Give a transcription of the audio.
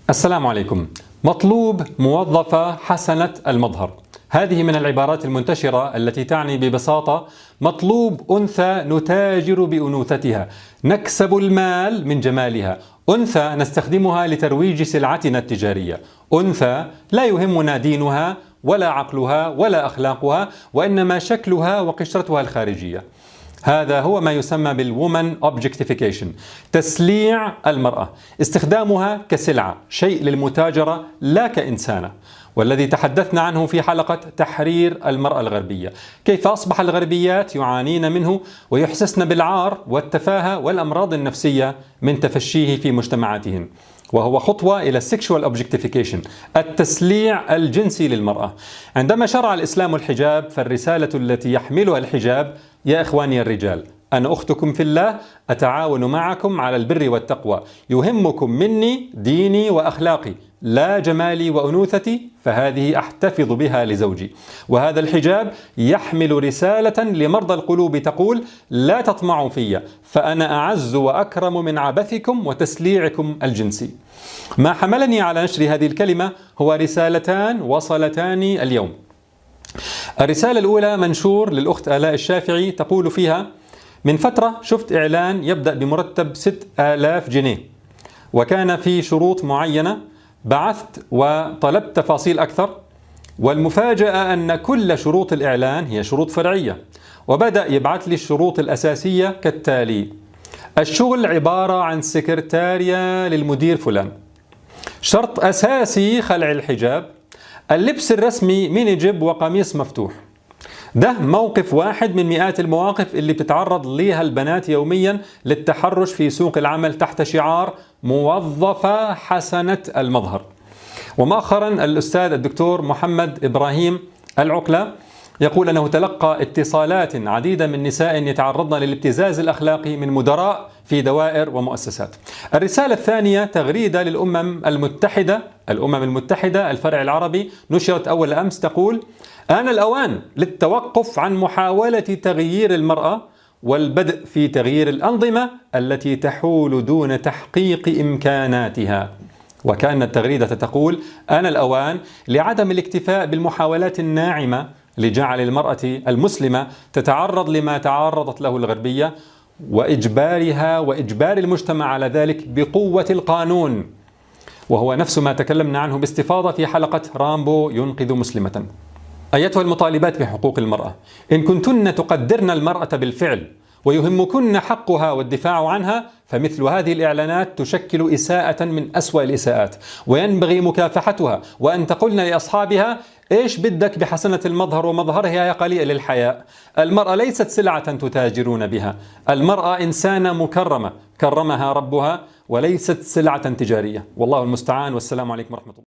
السلام عليكم. مطلوب موظفة حسنة المظهر. هذه من العبارات المنتشرة التي تعني ببساطة مطلوب أنثى نتاجر بأنوثتها، نكسب المال من جمالها، أنثى نستخدمها لترويج سلعتنا التجارية، أنثى لا يهمنا دينها ولا عقلها ولا أخلاقها، وإنما شكلها وقشرتها الخارجية. هذا هو ما يسمى بالwoman objectification، تسليع المرأة، استخدامها كسلعة، شيء للمتاجرة لا كإنسانة، والذي تحدثنا عنه في حلقة تحرير المرأة الغربية، كيف أصبح الغربيات يعانين منه ويحسسن بالعار والتفاهة والأمراض النفسية من تفشيه في مجتمعاتهن، وهو خطوة إلى sexual objectification، التسليع الجنسي للمرأة. عندما شرع الإسلام الحجاب فالرسالة التي يحملها الحجاب: يا إخواني الرجال، أنا أختكم في الله، أتعاون معكم على البر والتقوى، يهمكم مني ديني وأخلاقي لا جمالي وأنوثتي، فهذه أحتفظ بها لزوجي. وهذا الحجاب يحمل رسالة لمرضى القلوب تقول: لا تطمعوا في، فأنا أعز وأكرم من عبثكم وتسليعكم الجنسي. ما حملني على نشر هذه الكلمة هو رسالتان وصلتان اليوم. الرسالة الأولى منشور للأخت آلاء الشافعي، تقول فيها: من فترة شفت إعلان يبدأ بمرتب 6000 جنيه، وكان في شروط معينة، بعثت وطلبت تفاصيل أكثر، والمفاجأة أن كل شروط الإعلان هي شروط فرعية، وبدأ يبعث لي الشروط الأساسية كالتالي: الشغل عبارة عن سكرتارية للمدير فلان، شرط أساسي خلع الحجاب، اللبس الرسمي ميني جيب وقميص مفتوح. ده موقف واحد من مئات المواقف اللي بتتعرض ليها البنات يوميا للتحرش في سوق العمل تحت شعار موظفة حسنة المظهر. ومؤخرا الأستاذ الدكتور محمد إبراهيم العقلة يقول أنه تلقى اتصالات عديدة من نساء يتعرضن للابتزاز الأخلاقي من مدراء في دوائر ومؤسسات. الرسالة الثانية تغريدة للأمم المتحدة الفرع العربي، نشرت أول أمس، تقول: آن الأوان للتوقف عن محاولة تغيير المرأة والبدء في تغيير الأنظمة التي تحول دون تحقيق إمكاناتها. وكان التغريدة تقول: آن الأوان لعدم الاكتفاء بالمحاولات الناعمة لجعل المرأة المسلمة تتعرض لما تعرضت له الغربية، وإجبارها وإجبار المجتمع على ذلك بقوة القانون، وهو نفس ما تكلمنا عنه باستفاضة في حلقة رامبو ينقذ مسلمة. أيتها المطالبات بحقوق المرأة، إن كنتن تقدرن المرأة بالفعل ويهمكن حقها والدفاع عنها، فمثل هذه الإعلانات تشكل إساءة من أسوأ الإساءات، وينبغي مكافحتها، وأن تقولن لأصحابها: إيش بدك بحسنة المظهر ومظهرها يا قليل الحياء؟ المرأة ليست سلعة تتاجرون بها، المرأة إنسانة مكرمة كرمها ربها، وليست سلعة تجارية. والله المستعان، والسلام عليكم ورحمة الله.